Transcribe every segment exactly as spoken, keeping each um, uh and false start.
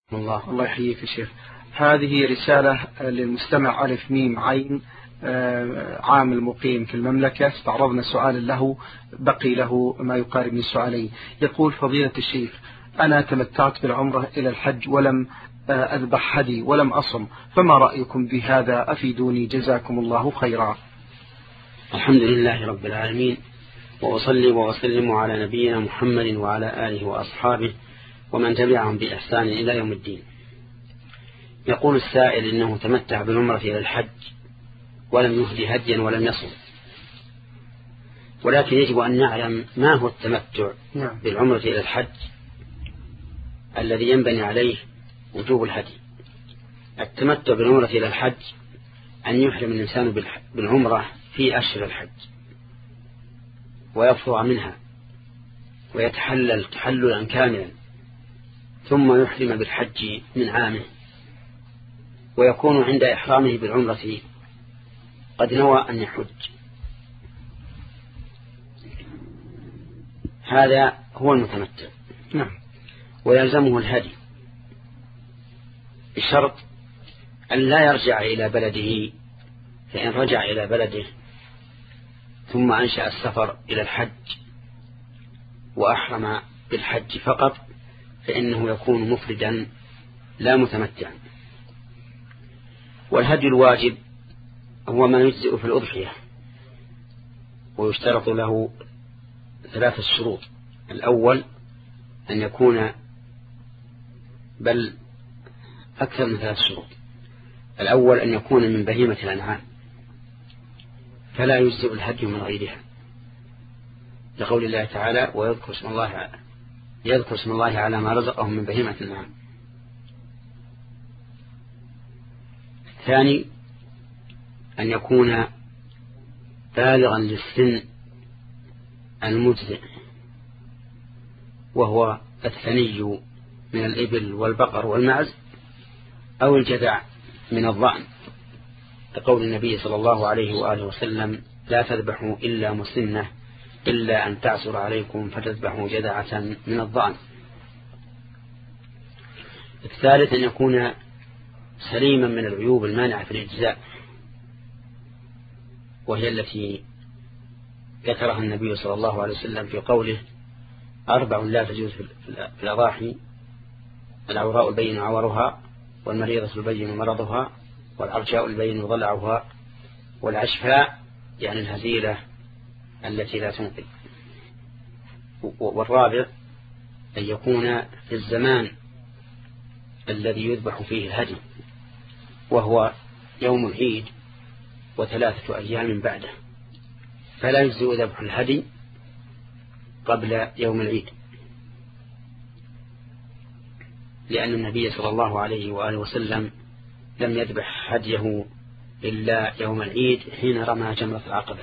الله الله يحييك يا شيخ. هذه رسالة للمستمع ألف ميم عين عامل مقيم في المملكة، استعرضنا سؤالا له بقي له ما يقارب من سؤالين. يقول: فضيلة الشيخ، أنا تمتعت بالعمرة إلى الحج ولم أذبح هدي ولم أصم، فما رأيكم بهذا؟ أفيدوني جزاكم الله خيرا. الحمد لله رب العالمين، وأصلي وأسلم على نبينا محمد وعلى آله وأصحابه ومن تبعهم بإحسان إلى يوم الدين. يقول السائل إنه تمتع بالعمرة إلى الحج ولم يهدي هديا ولم يصم، ولكن يجب أن نعلم ما هو التمتع بالعمرة إلى الحج الذي ينبني عليه وجوب الهدي. التمتع بالعمرة إلى الحج أن يحرم الإنسان بالعمرة في أشهر الحج ويفرغ منها ويتحلل تحللا كاملا، ثم يحرم بالحج من عامه، ويكون عند إحرامه بالعمرة قد نوى أن يحج. هذا هو المتمتع. نعم. ويلزمه الهدي بشرط أن لا يرجع إلى بلده، فإن رجع إلى بلده ثم أنشأ السفر إلى الحج وأحرم بالحج فقط فإنه يكون مفردا لا متمتعا. والهدي الواجب هو ما يجزئ في الأضحية، ويشترط له ثلاثة شروط. الأول أن يكون، بل أكثر من ثلاث شروط. الأول أن يكون من بهيمة الأنعام، فلا يجزئ الهدي من غيرها، لقول الله تعالى: ويذكر اسم الله يذكر اسم الله على ما رزقهم من بهيمة الأنعام. الثاني أن يكون بالغا للسن المجزئ، وهو الثني من الإبل والبقر والمعز أو الجذع من الضأن، لقول النبي صلى الله عليه وآله وسلم: لا تذبحوا إلا مسنة إلا أن تعسر عليكم فتذبحوا جذعة من الضأن. الثالث أن يكون سليما من العيوب المانعة في الإجزاء، وهي التي ذكرها النبي صلى الله عليه وسلم في قوله: أربع لا تجوز في الأضاحي: العوراء البين عورها، والمريضة البين مرضها، والعرجاء البين ضلعها، والعشفاء يعني الهزيلة التي لا تنقل. والرابع أن يكون في الزمان الذي يذبح فيه الهدي، وهو يوم العيد وثلاثة أيام بعده، فلا يجزئ ذبح الهدي قبل يوم العيد، لأن النبي صلى الله عليه وآله وسلم لم يذبح هديه إلا يوم العيد حين رمى جمرة العقبة.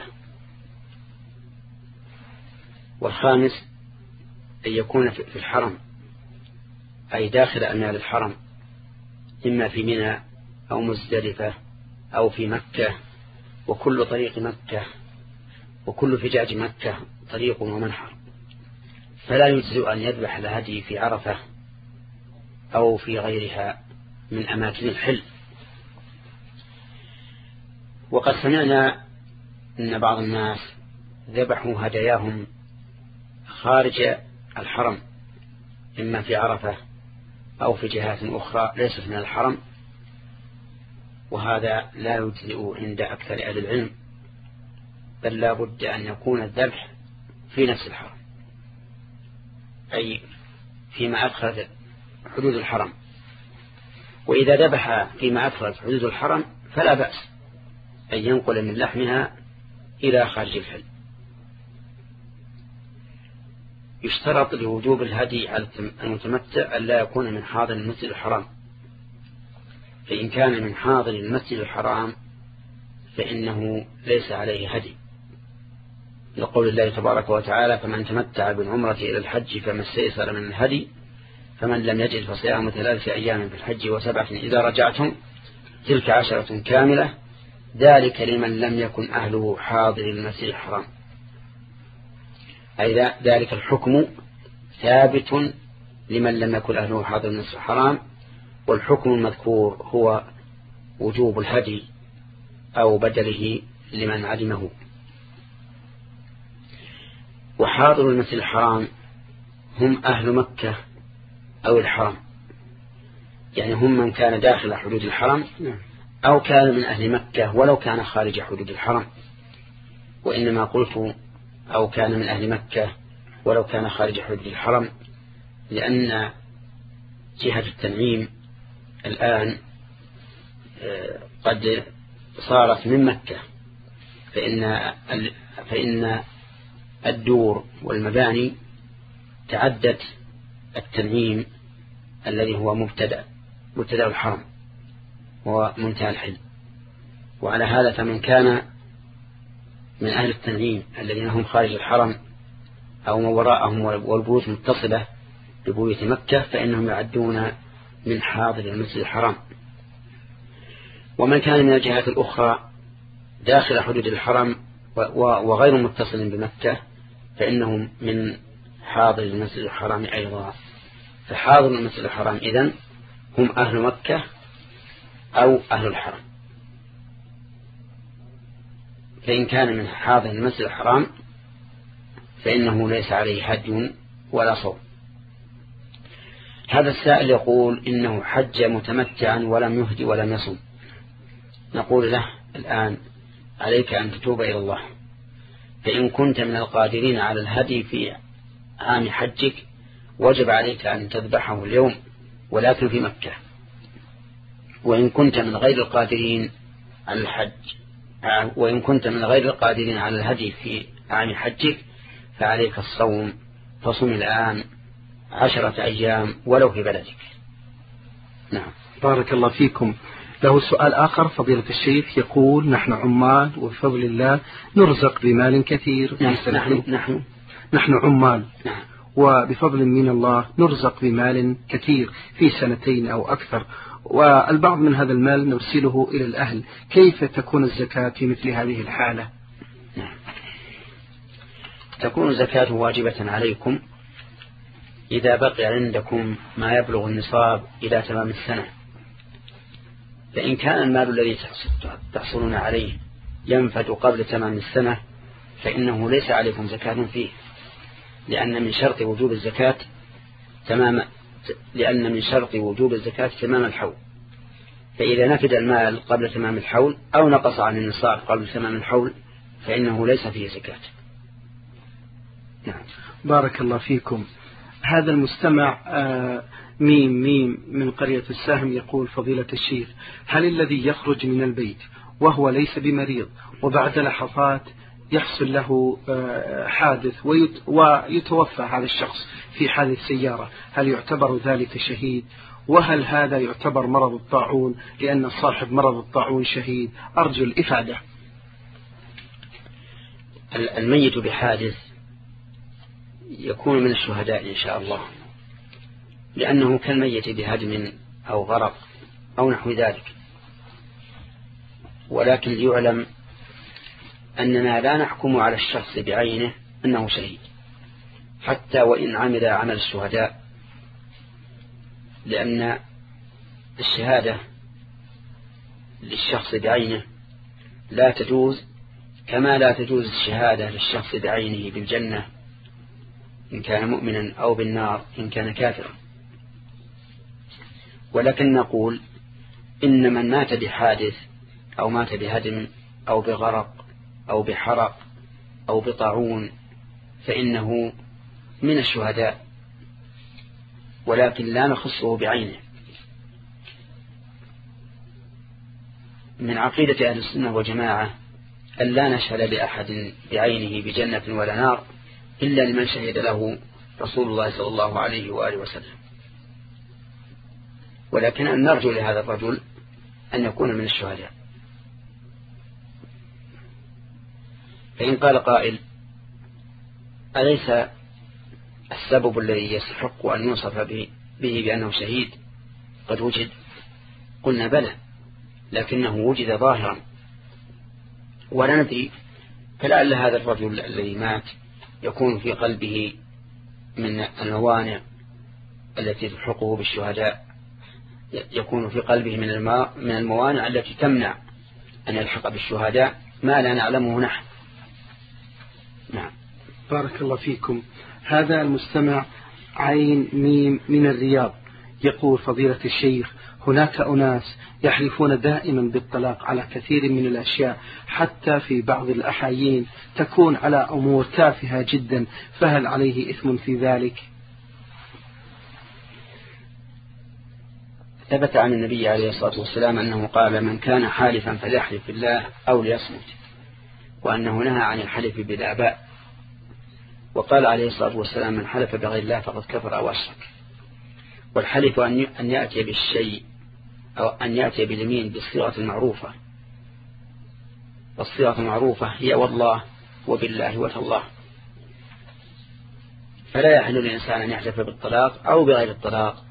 والخامس أن يكون في الحرم، أي داخل أميال الحرم، إما في منى أو مزدلفة أو في مكة، وكل طريق مكة وكل فجاج مكة طريق ومنحر، فلا يجزئ أن يذبح الهدي في عرفة أو في غيرها من أماكن الحل. وقد سمعنا أن بعض الناس ذبحوا هداياهم خارج الحرم، إما في عرفة أو في جهات أخرى ليست من الحرم، وهذا لا يجزئ عند أكثر أهل العلم، بل لا بد أن يكون الذبح في نفس الحرم، أي فيما أدخل حدود الحرم. وإذا ذبح فيما أدخل حدود الحرم فلا بأس أن ينقل من لحمها إلى خارج الحل. يشترط لوجوب الهدي على المتمتع أن لا يكون من حاضر المسجد الحرام، فإن كان من حاضر المسجد الحرام فإنه ليس عليه هدي، لقول الله تبارك وتعالى: فمن تمتع بالعمرة إلى الحج فما استيسر من الهدي، فمن لم يجد فصيام ثلاثة أيام في الحج وسبعة إذا رجعتم تلك عشرة كاملة، ذلك لمن لم يكن أهله حاضر المسجد الحرام. أي ذلك الحكم ثابت لمن لم يكن أهله حاضر المسجد الحرام والحكم المذكور هو وجوب الهدي أو بدله لمن علمه. وحاضر المسجد الحرام هم أهل مكة أو الحرم، يعني هم من كان داخل حدود الحرم أو كان من أهل مكة ولو كان خارج حدود الحرم. وإنما قلت أو كان من أهل مكة ولو كان خارج حدود الحرم لأن جهة التنعيم الآن قد صارت من مكة، فإن فإن الدور والمباني تعدت التنعيم الذي هو مبتدأ مبتدأ الحرم ومنتهى الحل. وعلى هذا فمن كان من أهل التنعيم الذين هم خارج الحرم أو ما وراءهم والبيوت متصلة ببيوت مكة فإنهم يعدون من حاضر المسجد الحرام. ومن كان من الجهات الأخرى داخل حدود الحرم وغير متصل بمكة فإنهم من حاضر المسجد الحرام أيضا. فحاضر المسجد الحرام إذن هم أهل مكة أو أهل الحرم. فإن كان من حاضر المسجد الحرام فإنه ليس عليه هدي ولا صوم. هذا السائل يقول إنه حج متمتعا ولم يهدي ولم يصم. نقول له الآن عليك أن تتوب إلى الله، فإن كنت من القادرين على الهدي في عام حجك وجب عليك أن تذبحه اليوم ولكن في مكة. وإن كنت من غير القادرين على الحج وإن كنت من غير القادرين على الهدي في عام حجك فعليك الصوم، فصم الآن عشرة أيام ولو في بلدك. نعم. بارك الله فيكم. له سؤال آخر فضيلة الشيخ يقول نحن عمال وبفضل الله نرزق بمال كثير. نحن نحن نحن, نحن عمال نعم. وبفضل من الله نرزق بمال كثير في سنتين أو أكثر، والبعض من هذا المال نرسله إلى الأهل، كيف تكون الزكاة في مثل هذه الحالة؟ نعم. تكون الزكاة واجبة عليكم إذا بقي عندكم ما يبلغ النصاب إلى تمام السنة. فإن كان المال الذي تحصلون عليه ينفد قبل تمام السنة فإنه ليس عليكم زكاة فيه، لأن من شرط وجوب الزكاة تمام لأن من شرط وجوب الزكاة تمام الحول. فإذا نفد المال قبل تمام الحول أو نقص عن النصاب قبل تمام الحول فإنه ليس فيه زكاة. نعم. بارك الله فيكم. هذا المستمع ميم ميم من قرية السهم يقول فضيلة الشيخ هل الذي يخرج من البيت وهو ليس بمريض وبعد لحظات يحصل له حادث ويتوفى هذا الشخص في حادث سيارة هل يعتبر ذلك شهيد؟ وهل هذا يعتبر مرض الطاعون لأن صاحب مرض الطاعون شهيد؟ أرجو الإفادة. الميت بحادث يكون من الشهداء إن شاء الله، لأنه كالميت بهدم أو غرق أو نحو ذلك. ولكن ليعلم أننا لا نحكم على الشخص بعينه أنه شهيد حتى وإن عمل عمل الشهداء، لأن الشهادة للشخص بعينه لا تجوز كما لا تجوز الشهادة للشخص بعينه بالجنة إن كان مؤمنا أو بالنار إن كان كافرا. ولكن نقول إن من مات بحادث أو مات بهدم أو بغرق أو بحرق أو بطاعون فإنه من الشهداء، ولكن لا نخصه بعينه. من عقيدة أهل السنة والجماعة أن لا نشهد لأحد بعينه بجنة ولا نار إلا لمن شهد له رسول الله صلى الله عليه وآله وسلم. ولكن أن نرجو لهذا الرجل أن يكون من الشهداء. فإن قال قائل أليس السبب الذي يستحق أن يوصف به بأنه شهيد قد وجد؟ قلنا بلى، لكنه وجد ظاهرا ولا ندري، فلعل هذا الرجل الذي مات يكون في قلبه من الموانع التي تلحقه بالشهداء يكون في قلبه من من الموانع التي تمنع أن يلحق بالشهداء ما لا نعلمه نحن. نعم. بارك الله فيكم. هذا المستمع عين ميم من الرياض يقول: فضيلة الشيخ، هناك أناس يحلفون دائما بالطلاق على كثير من الأشياء، حتى في بعض الأحايين تكون على أمور تافهة جدا، فهل عليه إثم في ذلك؟ ثبت عن النبي عليه الصلاة والسلام أنه قال: من كان حالفا فليحلف بالله أو ليصمت، وأنه نهى عن الحلف بالآباء. وقال عليه الصلاة والسلام: من حلف بغير الله فقد كفر أو أشرك. والحلف أن يأتي بالشيء أو أن يأتي باليمين بالصيغة المعروفة، والصيغة المعروفة هي والله وبالله وتالله. فلا يحل للإنسان أن يحلف بالطلاق أو بغير الطلاق،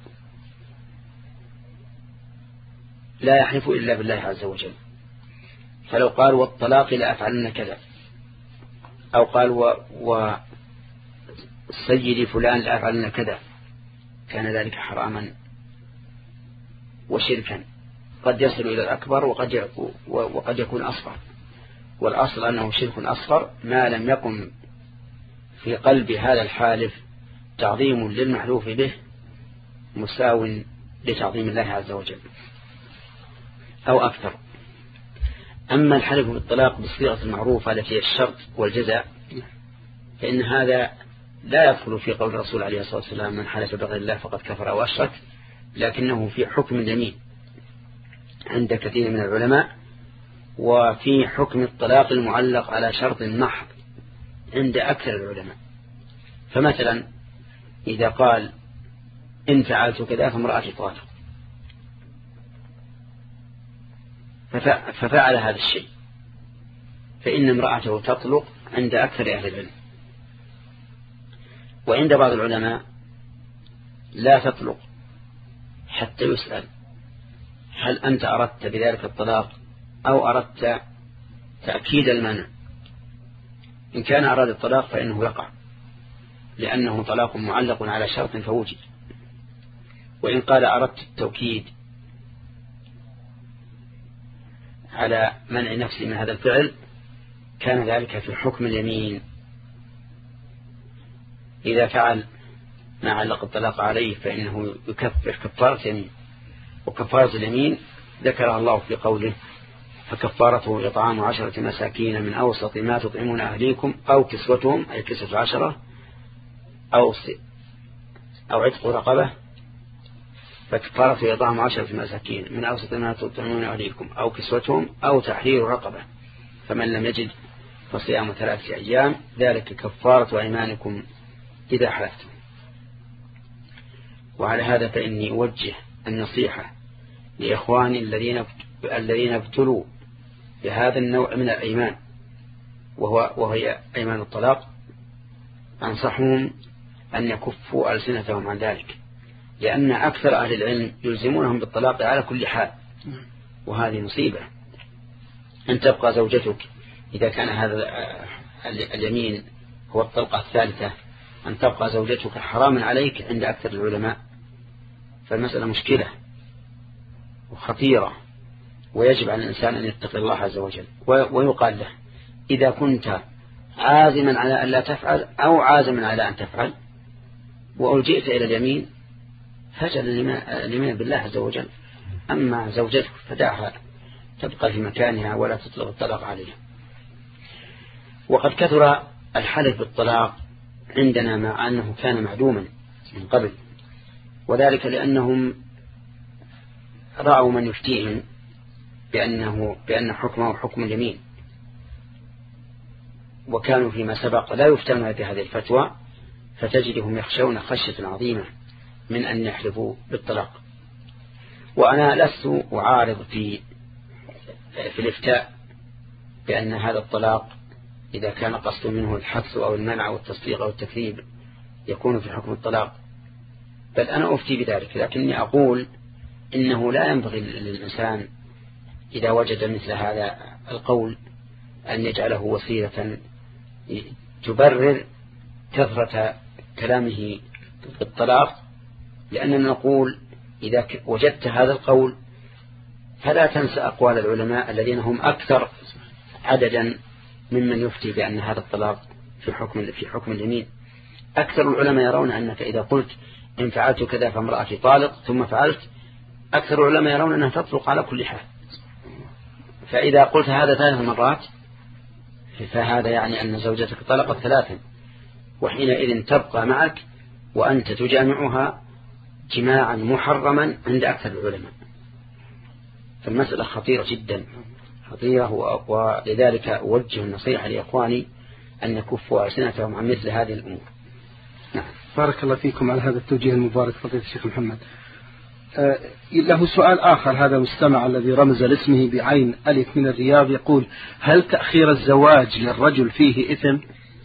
لا يحلف إلا بالله عز وجل. فلو قال والطلاق لا أفعلن كذا، أو قال والسيد فلان لا أفعلن كذا، كان ذلك حراما وشركا قد يصل إلى الأكبر وقد وقد يكون أصغر. والأصل أنه شرك أصغر ما لم يكن في قلب هذا الحالف تعظيم للمحلوف به مساو لتعظيم الله عز وجل أو أكثر. أما الحلف بالطلاق بالصيغة المعروفة التي هي الشرط والجزاء، فإن هذا لا يدخل في قول الرسول عليه الصلاة والسلام: من حلف بغير الله فقد كفر أو أشرك، لكنه في حكم اليمين عند كثير من العلماء، وفي حكم الطلاق المعلق على شرط محض عند أكثر العلماء. فمثلا إذا قال: إن فعلت كذا فامرأتي طالق، ففعل هذا الشيء، فإن امرأته تطلق عند أكثر أهل العلم. وعند بعض العلماء لا تطلق حتى يسأل: هل أنت أردت بذلك الطلاق أو أردت تأكيد المنع؟ إن كان أراد الطلاق فإنه يقع، لأنه طلاق معلق على شرط فوجد. وإن قال أردت التوكيد على منع نفسي من هذا الفعل، كان ذلك في حكم اليمين. إذا فعل ما علق الطلاق عليه فإنه يكفر كفارة يمين. وكفارة اليمين ذكرها الله في قوله: فكفارته إطعام عشرة مساكين من أوسط ما تطعمون أهليكم أو كسوتهم، أي كسوة عشرة، أو أو عتق رقبة. فكفارته إطعام عشرة مساكين من أوسط ما تطعمون أهليكم أو كسوتهم أو تحرير رقبة، فمن لم يجد فصيام ثلاثة أيام، ذلك كفارة أيمانكم إذا حلفتم. وعلى هذا فإني أوجه النصيحة لإخواني الذين الذين ابتلوا بهذا النوع من الأيمان، وهو وهي أيمان الطلاق، أنصحهم أن يكفوا ألسنتهم عن ذلك، لأن أكثر أهل العلم يلزمونهم بالطلاق على كل حال، وهذه مصيبة. أن تبقى زوجتك إذا كان هذا اليمين هو الطلقة الثالثة، أن تبقى زوجتك حراما عليك عند أكثر العلماء، فالمسألة مشكلة وخطيرة، ويجب على الإنسان أن يتقي الله عز وجل. ويقال له: إذا كنت عازما على أن لا تفعل أو عازما على أن تفعل وألجئت إلى اليمين، فاجعل اليمين بالله عز وجل. أما زوجتك فدعها تبقى في مكانها ولا تطلق الطلاق عليها. وقد كثر الحلف بالطلاق عندنا مع أنه كان معدوما من قبل، وذلك لأنهم رأوا من يفتيهم بأنه بأن حكمه حكم اليمين، وكانوا فيما سبق لا يفتون بهذه الفتوى، فتجدهم يخشون خشية عظيمة من أن يحلفوا بالطلاق. وأنا لست أعارض في في الإفتاء بأن هذا الطلاق إذا كان قصد منه الحث أو المنع أو التصديق أو التكذيب يكون في حكم الطلاق، بل أنا أفتي بذلك، لكني أقول إنه لا ينبغي للإنسان إذا وجد مثل هذا القول أن يجعله وسيلة تبرر كثرة كلامه بالطلاق، لأننا نقول إذا وجدت هذا القول فلا تنسى أقوال العلماء الذين هم أكثر عددا ممن يفتي بأن هذا الطلاق في حكم في حكم اليمين. أكثر العلماء يرون أنك إذا قلت إن فعلت كذا فامرأتي طالق ثم فعلت، أكثر العلماء يرون أنها تطلق على كل حال. فإذا قلت هذا ثلاث مرات فهذا يعني أن زوجتك طلقت ثلاثا، وحينئذ تبقى معك وأنت تجامعها جماعا محرما عند أكثر العلماء. فالمسألة خطيرة جدا خطيرة، ولذلك أوجه النصيحة لإخواني أن يكفوا ألسنتهم عن مثل هذه الأمور. نعم. بارك الله فيكم على هذا التوجيه المبارك فضيلة الشيخ محمد. أه له سؤال آخر، هذا مستمع الذي رمز لاسمه بعين ألف من الرياض يقول: هل تأخير الزواج للرجل فيه إثم؟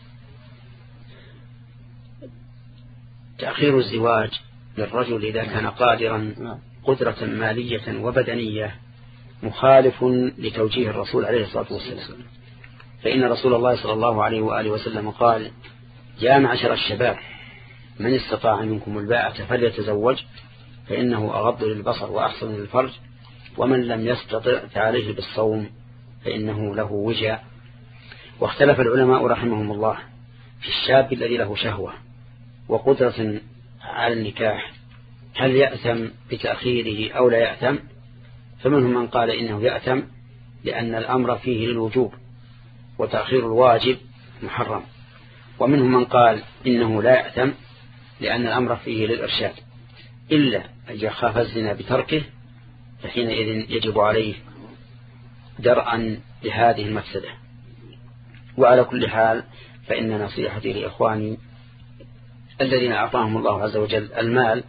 تأخير الزواج للرجل إذا كان قادرا قدرة مالية وبدنية مخالف لتوجيه الرسول عليه الصلاة والسلام، فإن رسول الله صلى الله عليه وآله وسلم قال: يا معشر الشباب من استطاع منكم الباءة فليتزوج فإنه أغض للبصر وأحسن للفرج، ومن لم يستطع فعليه بالصوم فإنه له وجاء. واختلف العلماء رحمهم الله في الشاب الذي له شهوة وقدرة على النكاح هل يأثم بتأخيره أو لا يأثم، فمنهم من قال إنه يأثم لأن الأمر فيه للوجوب وتأخير الواجب محرم، ومنهم من قال إنه لا يأثم لأن الأمر فيه للإرشاد، إلا أن يخاف الزنا بتركه فحينئذ يجب عليه درءا لهذه المفسدة. وعلى كل حال فإن نصيحتي لإخواني الذين أعطاهم الله عز وجل المال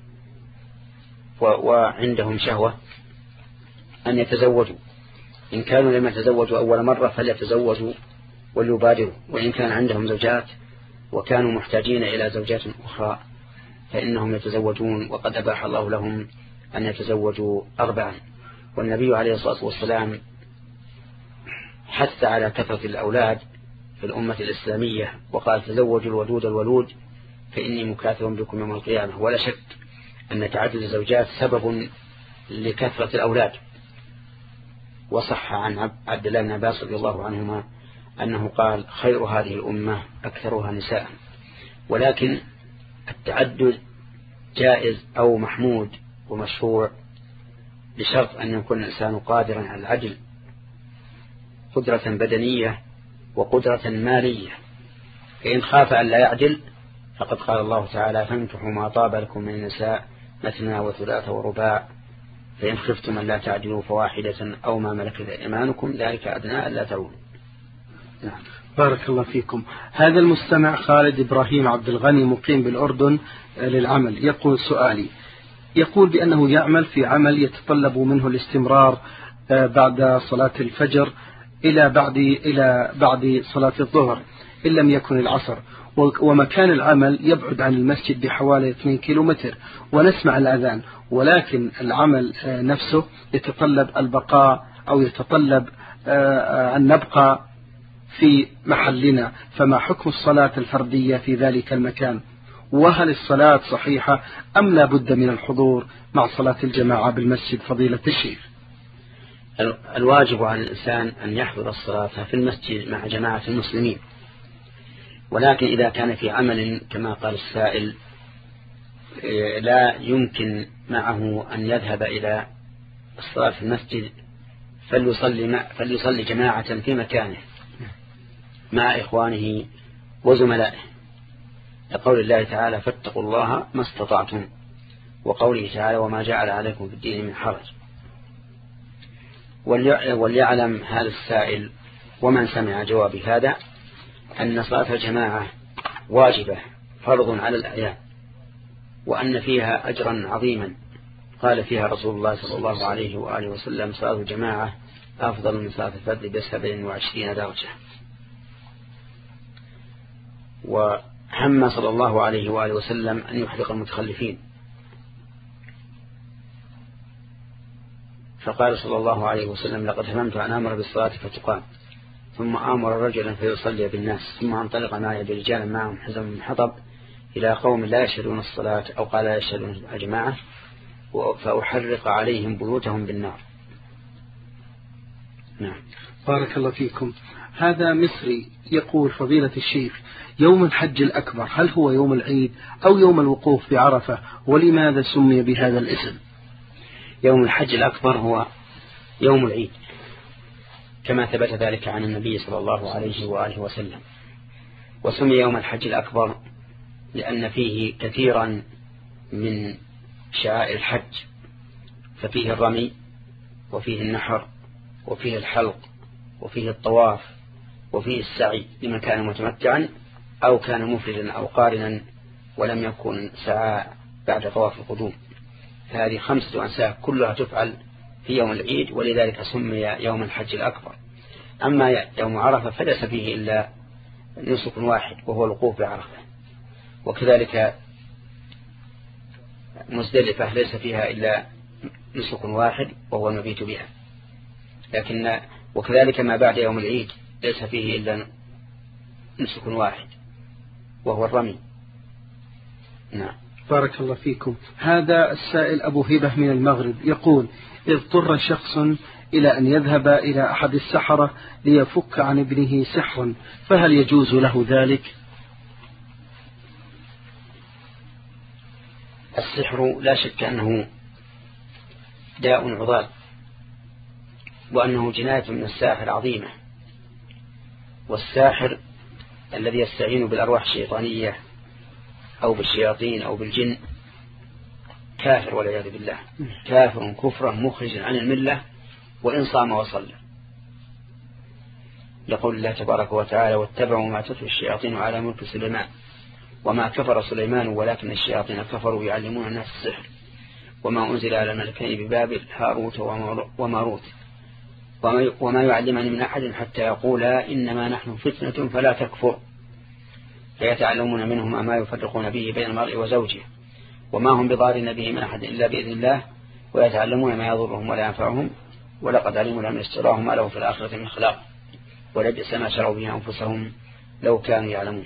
وعندهم شهوة أن يتزوجوا، إن كانوا لم يتزوجوا أول مرة فليتزوجوا وليبادروا، وإن كان عندهم زوجات وكانوا محتاجين إلى زوجات أخرى فإنهم يتزوجون، وقد أباح الله لهم أن يتزوجوا أربعا. والنبي عليه الصلاة والسلام حث على كثرة الأولاد في الأمة الإسلامية وقال: تزوجوا الودود الولود فإني مكاثر بكم يوم القيامة. ولا شك أن تعدد الزوجات سبب لكثرة الأولاد. وصح عن عبد الله بن عباس رضي الله عنهما أنه قال: خير هذه الأمة أكثرها نساء. ولكن التعدد جائز أو محمود ومشروع بشرط أن يكون الإنسان قادرا على العدل، قدرة بدنية وقدرة مالية. فإن خاف أن لا يعدل فقد قال الله تعالى: فانكحوا ما طاب لكم من النساء مثنى وثلاث ورباع فإن خفتم أن لا تعدلوا فواحدة أو ما ملكت أيمانكم ذلك أدنى ألا تعولوا. نعم. بارك الله فيكم. هذا المستمع خالد إبراهيم عبد الغني مقيم بالأردن للعمل يقول: سؤالي، يقول بأنه يعمل في عمل يتطلب منه الاستمرار بعد صلاة الفجر إلى بعد إلى بعد صلاة الظهر إن لم يكن العصر، ومكان العمل يبعد عن المسجد بحوالي اثنين كيلومتر، ونسمع الأذان، ولكن العمل نفسه يتطلب البقاء أو يتطلب أن نبقى في محلنا، فما حكم الصلاة الفردية في ذلك المكان؟ وهل الصلاة صحيحة أم لا بد من الحضور مع صلاة الجماعة بالمسجد فضيلة الشيخ؟ الواجب على الإنسان أن يحضر الصلاة في المسجد مع جماعة المسلمين، ولكن إذا كان في عمل كما قال السائل لا يمكن معه أن يذهب إلى الصلاة في المسجد فليصلي, فليصلي جماعة في مكانه مع إخوانه وزملائه، لقول الله تعالى: فاتقوا الله ما استطعتم، وقوله تعالى: وما جعل عليكم في الدين من حرج. وليعلم هذا السائل ومن سمع جواب هذا أن صلاة الجماعة واجبة فرض على الأعيان، وأن فيها أجرا عظيما قال فيها رسول الله صلى الله عليه وآله وسلم: صلاة الجماعة أفضل من صلاة الفرد بسبع وعشرين درجة. وهم صلى الله عليه وآله وسلم أن يحرق المتخلفين، فقال صلى الله عليه وسلم: لقد هممت أن أمر بالصلاة فتقام ثم آمر رجلا فيصلي بالناس ثم انطلق معي برجال معهم حزم من حطب إلى قوم لا يشهدون الصلاة أو قال لا يشهدون الجماعة فأحرق عليهم بيوتهم بالنار. نعم. بارك الله فيكم. هذا مصري يقول: فضيلة الشيخ، يوم الحج الأكبر هل هو يوم العيد أو يوم الوقوف بعرفة، ولماذا سمي بهذا الاسم؟ يوم الحج الأكبر هو يوم العيد كما ثبت ذلك عن النبي صلى الله عليه وآله وسلم، وسمي يوم الحج الأكبر لأن فيه كثيرا من شعائر الحج، ففيه الرمي وفيه النحر وفيه الحلق وفيه الطواف وفيه السعي لمن كان متمتعا أو كان مفردا أو قارنا ولم يكن سعى بعد طواف القدوم. هذه خمسة أنساك كلها تفعل في يوم العيد، ولذلك سمي يوم الحج الأكبر. أما يوم عرفة فليس فيه إلا نسك واحد وهو الوقوف بعرفة، وكذلك مزدلفة ليس فيها إلا نسك واحد وهو المبيت بها، لكن وكذلك ما بعد يوم العيد ليس فيه إلا نسك واحد وهو الرمي. نعم. بارك الله فيكم. هذا السائل أبو هبة من المغرب يقول: اضطر شخص إلى أن يذهب إلى أحد السحرة ليفك عن ابنه سحرا، فهل يجوز له ذلك؟ السحر لا شك أنه داء عضال، وأنه جناية من الساحر عظيمة، والساحر الذي يستعين بالأرواح الشيطانية أو بالشياطين أو بالجن كافر والعياذ بالله، كافر كفرا مخرجا عن الملة وإن صام وصلى، لقول الله تبارك وتعالى: واتبعوا ما تتلو الشياطين على ملك سليمان وما كفر سليمان ولكن الشياطين كفروا يعلمون الناس السحر وما أنزل على الملكين ببابل هاروت وماروت وما يعلمان من أحد حتى يقولا إنما نحن فتنة فلا تكفر، فيتعلمون منهما ما يفرقون به بين المرء وزوجه وما هم بضارين به من أحد إلا بإذن الله ويتعلمون ما يضرهم ولا ينفعهم ولقد علموا لمن اشتراه ما له في الآخرة من خلاق ولبئس ما شروا به أنفسهم لو كانوا يعلمون.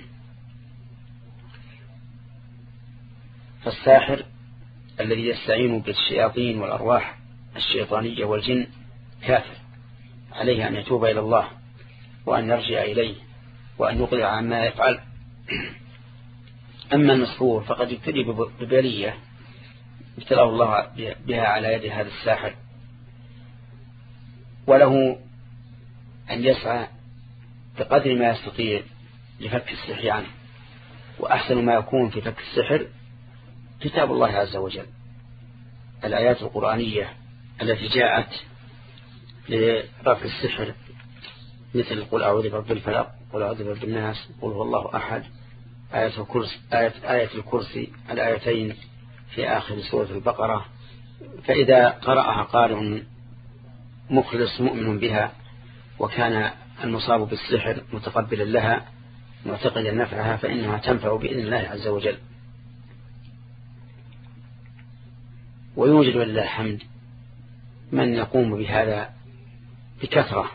فالساحر الذي يستعين بالشياطين والأرواح الشيطانية والجن كافر، عليه أن يتوب إلى الله وأن يرجع إليه وأن يقلع عما يفعل. أما المسحور فقد ابتلي ببلية ابتلاه الله بها على يد هذا الساحر، وله أن يسعى بقدر ما يستطيع لفك السحر عنه، وأحسن ما يكون في فك السحر كتاب الله عز وجل، الآيات القرآنية التي جاءت لرفع السحر مثل قل أعوذ برب الفلق قل أعوذ برب الناس قل هو الله أحد، آية الكرسي, آية, آية الكرسي الآيتين في آخر سورة البقرة. فإذا قرأها قارئ مخلص مؤمن بها وكان المصاب بالسحر متقبلا لها معتقدا نفعها فإنها تنفع بإذن الله عز وجل. ويوجد ولله الحمد من يقوم بهذا بكثرة،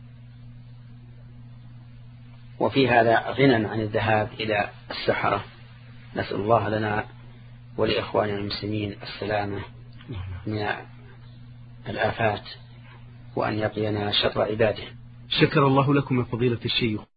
وفي هذا غنى عن الذهاب إلى السحرة. نسأل الله لنا ولإخواننا المسلمين السلامة من الآفات وأن يقينا شر عباده. شكر الله لكم يا فضيلة الشيخ.